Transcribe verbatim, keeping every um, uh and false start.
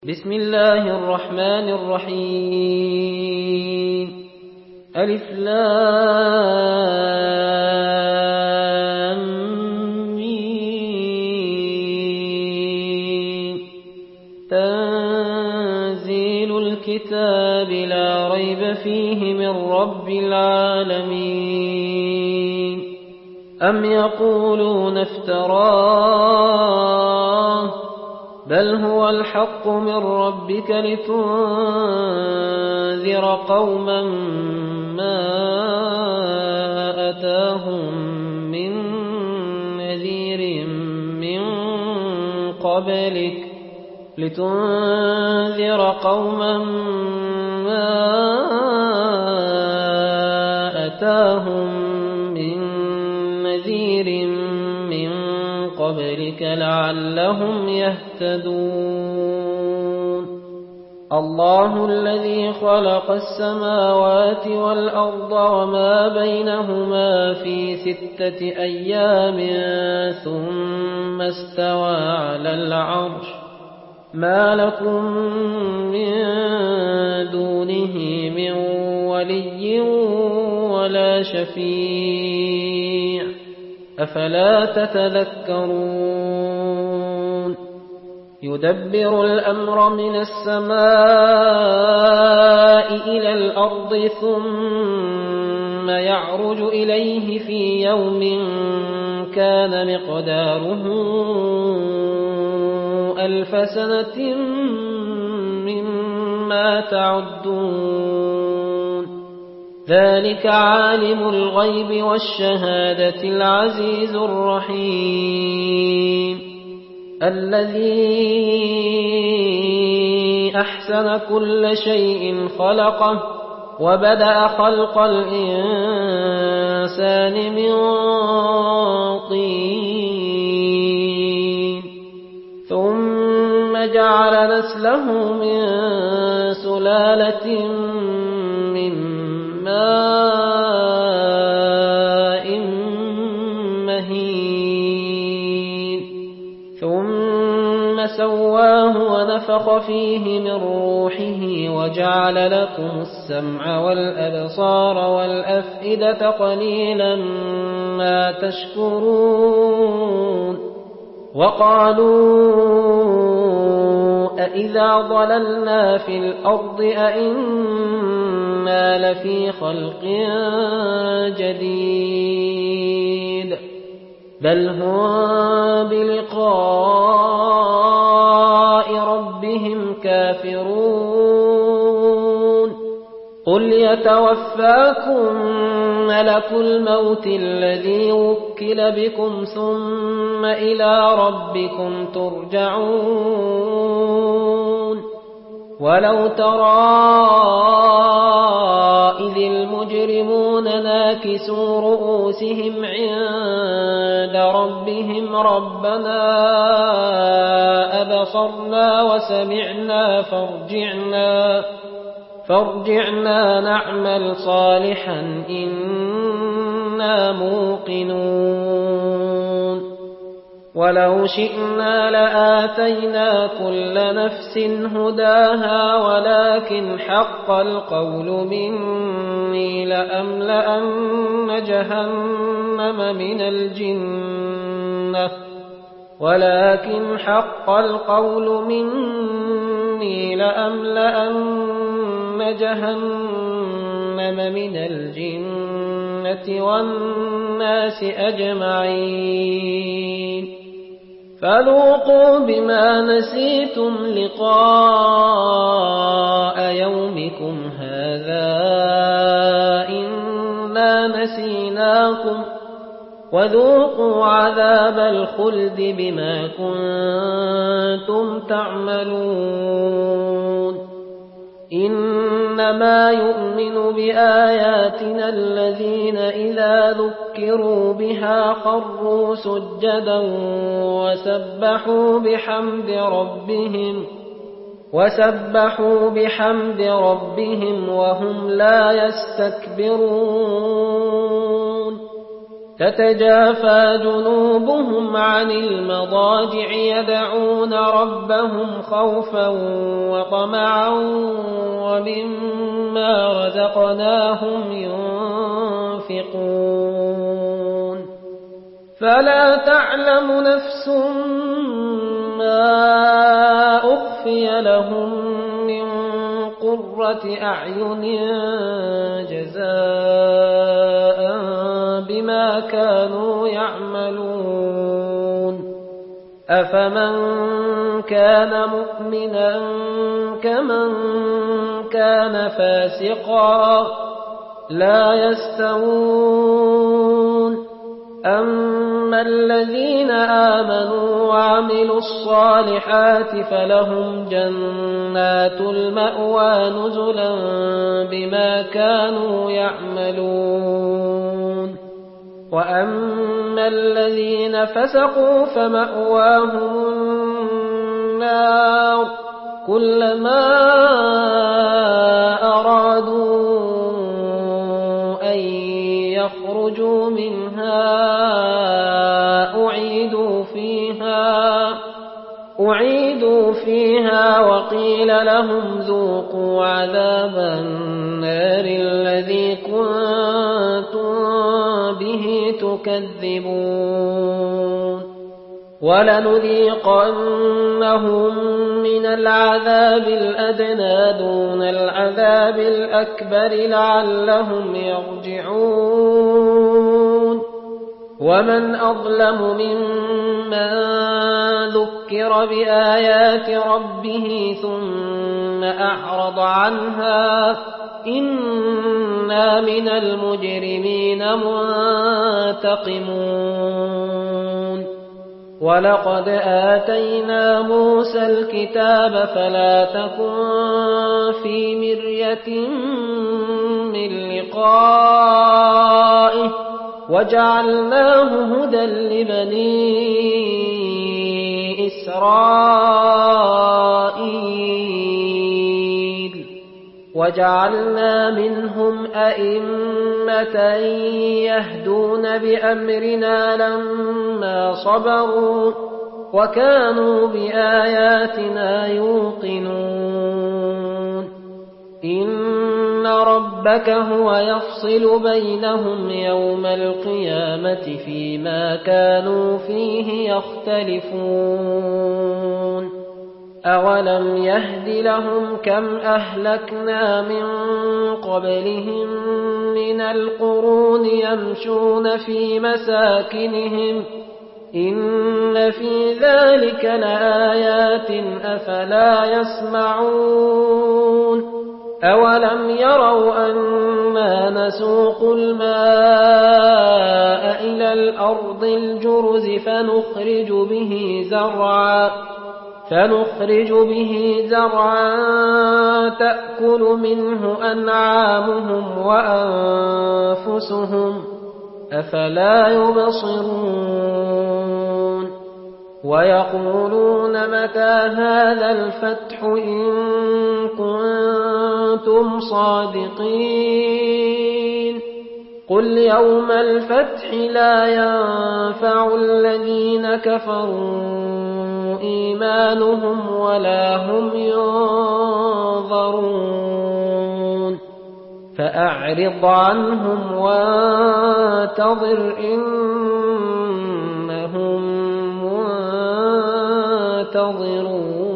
بسم الله الرحمن الرحيم ألف لام ميم تنزيل الكتاب لا ريب فيه من رب العالمين أم يقولون افتراه بل هو الحق من ربك لتنذر قوما ما أتاهم من نذير من قبلك لتنذر قوما ما أتاهم من نذير من قبلك لعلهم يهتدون الله الذي خلق السماوات والأرض وما بينهما في ستة أيام ثم استوى على العرش ما لكم من دونه من ولي ولا شفيع أفلا تتذكرون يدبر الأمر من السماء إلى الأرض ثم يعرج إليه في يوم كان مقداره ألف سنة مما تعدون ذلك عالم الغيب والشهادة العزيز الرحيم الذي أحسن كل شيء خلقه وبدأ خلق الإنسان من طين ثم جعل نسله من سلالة من ماء مهين ثم سواه ونفخ فيه من روحه وجعل لكم السمع والأبصار والأفئدة قليلا ما تشكرون وقالوا أإذا ضللنا في الأرض أإنا لفي خلق جديد بل هم بلقاء ربهم كافرون قل يتوفاكم ملك الموت الذي وكل بكم ثم إلى ربكم ترجعون ولو ترى إذ المجرمون ناكسوا رؤوسهم عند ربهم ربنا أبصرنا وسمعنا فارجعنا فارجعنا نعمل صالحا إنا موقنون ولو شئنا لآتينا كل نفس هداها ولكن حق القول مني لأملأن جهنم من الجنة ولكن حق القول مني لأملأن جهنم من الجنة والناس أجمعين فذوقوا بما نسيتم لقاء يومكم هذا إنا نسيناكم وذوقوا عذاب الخلد بما كنتم تعملون إنما يؤمن بآياتنا الذين إذا ذكروا بها خروا سجدا وسبحوا بحمد ربهم وسبحوا بحمد ربهم وهم لا يستكبرون تتجافى جنوبهم عن المضاجع يدعون ربهم خوفا وطمعا ومما رزقناهم ينفقون فلا تعلم نفس ما أخفي لهم من قرة أعين جزاء بما كانوا يعملون أفمن كان مؤمنا كمن كان فاسقا لا يستوون أما الذين آمنوا وعملوا الصالحات فلهم جنات المأوى نزلا بما كانوا يعملون وأما الذين فسقوا فمأواهم النار كلما أرادوا أن يخرجوا منها أعيدوا فيها أعيدوا فيها وقيل لهم ذوقوا عذاب النار الذي كنتم به تكذبون ولنذيقنهم من العذاب الأدنى دون العذاب الأكبر لعلهم يرجعون ومن أظلم ممن ذكر بآيات ربه ثم أعرض عنها إنا من المجرمين منتقمون ولقد آتينا موسى الكتاب فلا تكن في مرية من لقائه وجعلناه هدى لبني إسرائيل وجعلنا منهم أئمة يهدون بأمرنا لما صبروا وكانوا بآياتنا يوقنون إن ربك هو يفصل بينهم يوم القيامة فيما كانوا فيه يختلفون أولم يهد لهم كم أهلكنا من قبلهم من القرون يمشون في مساكنهم إن في ذلك لآيات أفلا يسمعون أولم يروا أنا نسوق الماء إلى الأرض الجرز فنخرج به زرعا فنخرج به زرعا تأكل منه أنعامهم وأنفسهم أفلا يبصرون ويقولون متى هذا الفتح إن كنتم صادقين قل يوم الفتح لا ينفع الذين كفروا إيمانهم ولا هم ينظرون فأعرض عنهم وانتظر إنهم منتظرون